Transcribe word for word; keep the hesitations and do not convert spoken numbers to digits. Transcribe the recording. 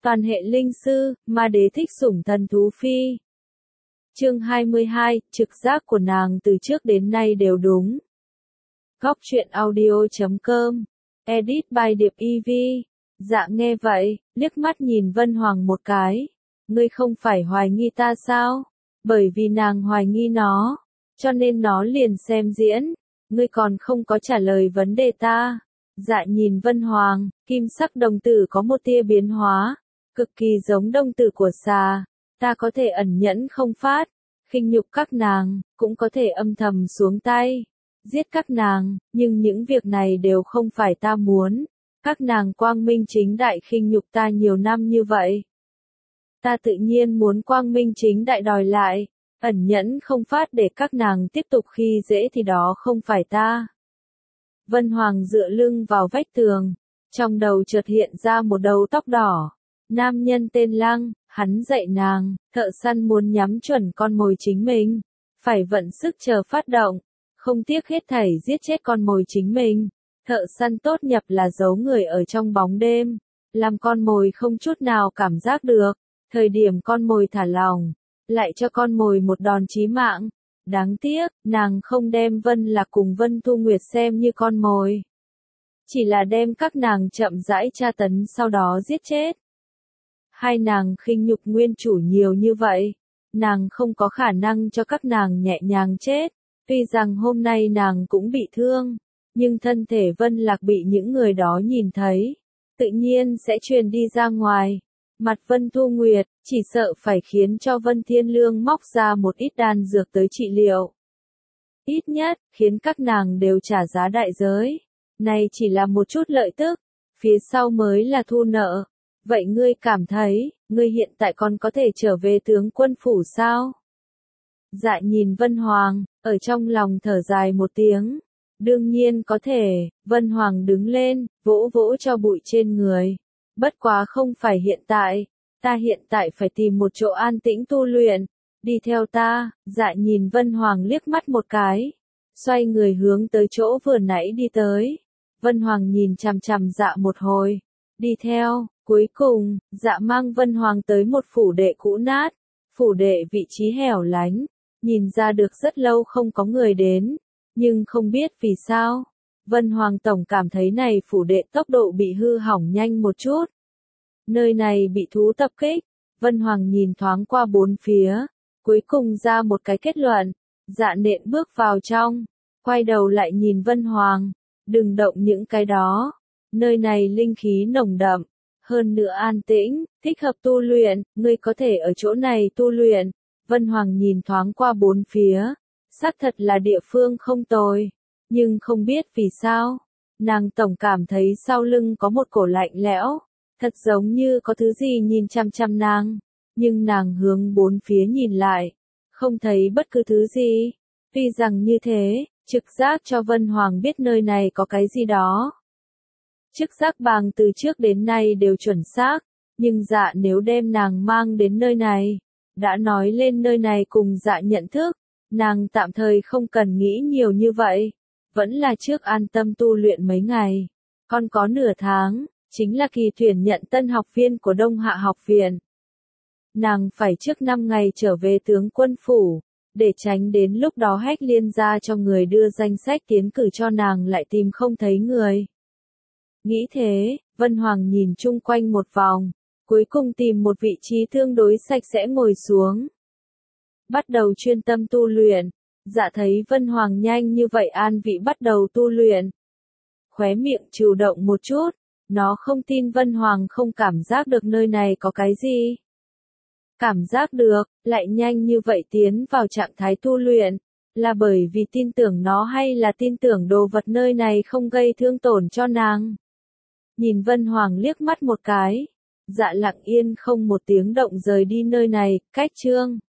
toàn hệ linh sư, ma đế thích sủng thần thú phi. Chương hai mươi hai, trực giác của nàng từ trước đến nay đều đúng. Góc truyện audio chấm com, edit by Điệp e vê. Dạ nghe vậy, liếc mắt nhìn Vân Hoàng một cái. Ngươi không phải hoài nghi ta sao? Bởi vì nàng hoài nghi nó, cho nên nó liền xem diễn. Ngươi còn không có trả lời vấn đề ta. Dạ nhìn Vân Hoàng, kim sắc đồng tử có một tia biến hóa, cực kỳ giống đồng tử của xà. Ta có thể ẩn nhẫn không phát, khinh nhục các nàng, cũng có thể âm thầm xuống tay, giết các nàng, nhưng những việc này đều không phải ta muốn. Các nàng quang minh chính đại khinh nhục ta nhiều năm như vậy. Ta tự nhiên muốn quang minh chính đại đòi lại, ẩn nhẫn không phát để các nàng tiếp tục khi dễ thì đó không phải ta. Vân Hoàng dựa lưng vào vách tường, trong đầu chợt hiện ra một đầu tóc đỏ. Nam nhân tên Lăng, hắn dạy nàng, thợ săn muốn nhắm chuẩn con mồi chính mình, phải vận sức chờ phát động, không tiếc hết thảy giết chết con mồi chính mình. Thợ săn tốt nhập là giấu người ở trong bóng đêm, làm con mồi không chút nào cảm giác được, thời điểm con mồi thả lỏng, lại cho con mồi một đòn chí mạng. Đáng tiếc, nàng không đem Vân Lạc cùng Vân Thu Nguyệt xem như con mồi, chỉ là đem các nàng chậm rãi tra tấn sau đó giết chết. Hai nàng khinh nhục nguyên chủ nhiều như vậy, nàng không có khả năng cho các nàng nhẹ nhàng chết. Tuy rằng hôm nay nàng cũng bị thương, nhưng thân thể Vân Lạc bị những người đó nhìn thấy, tự nhiên sẽ truyền đi ra ngoài. Mặt Vân Thu Nguyệt, chỉ sợ phải khiến cho Vân Thiên Lương móc ra một ít đan dược tới trị liệu. Ít nhất, khiến các nàng đều trả giá đại giới. Này chỉ là một chút lợi tức, phía sau mới là thu nợ. Vậy ngươi cảm thấy, ngươi hiện tại còn có thể trở về tướng quân phủ sao? Dạ nhìn Vân Hoàng, ở trong lòng thở dài một tiếng. Đương nhiên có thể. Vân Hoàng đứng lên, vỗ vỗ cho bụi trên người. Bất quá không phải hiện tại, ta hiện tại phải tìm một chỗ an tĩnh tu luyện. Đi theo ta. Dạ nhìn Vân Hoàng liếc mắt một cái, xoay người hướng tới chỗ vừa nãy đi tới. Vân Hoàng nhìn chằm chằm dạ một hồi, đi theo. Cuối cùng, dạ mang Vân Hoàng tới một phủ đệ cũ nát. Phủ đệ vị trí hẻo lánh, nhìn ra được rất lâu không có người đến, nhưng không biết vì sao, Vân Hoàng tổng cảm thấy này phủ đệ tốc độ bị hư hỏng nhanh một chút. Nơi này bị thú tập kích. Vân Hoàng nhìn thoáng qua bốn phía, cuối cùng ra một cái kết luận. Dạ nện bước vào trong, quay đầu lại nhìn Vân Hoàng, đừng động những cái đó. Nơi này linh khí nồng đậm, hơn nữa an tĩnh, thích hợp tu luyện, ngươi có thể ở chỗ này tu luyện. Vân Hoàng nhìn thoáng qua bốn phía, xác thật là địa phương không tồi, nhưng không biết vì sao, nàng tổng cảm thấy sau lưng có một cổ lạnh lẽo, thật giống như có thứ gì nhìn chăm chăm nàng, nhưng nàng hướng bốn phía nhìn lại, không thấy bất cứ thứ gì. Tuy rằng như thế, trực giác cho Vân Hoàng biết nơi này có cái gì đó. Trực giác bàng từ trước đến nay đều chuẩn xác, nhưng dạ nếu đem nàng mang đến nơi này, đã nói lên nơi này cùng dạ nhận thức, nàng tạm thời không cần nghĩ nhiều như vậy, vẫn là trước an tâm tu luyện mấy ngày, còn có nửa tháng, chính là kỳ tuyển nhận tân học viên của Đông Hạ học viện. Nàng phải trước năm ngày trở về tướng quân phủ, để tránh đến lúc đó Hách Liên ra cho người đưa danh sách tiến cử cho nàng lại tìm không thấy người. Nghĩ thế, Vân Hoàng nhìn chung quanh một vòng, cuối cùng tìm một vị trí tương đối sạch sẽ ngồi xuống. Bắt đầu chuyên tâm tu luyện. Dạ thấy Vân Hoàng nhanh như vậy an vị bắt đầu tu luyện. Khóe miệng chịu động một chút, nó không tin Vân Hoàng không cảm giác được nơi này có cái gì. Cảm giác được, lại nhanh như vậy tiến vào trạng thái tu luyện, là bởi vì tin tưởng nó hay là tin tưởng đồ vật nơi này không gây thương tổn cho nàng. Nhìn Vân Hoàng liếc mắt một cái, dạ lặng yên không một tiếng động rời đi nơi này. Cách chương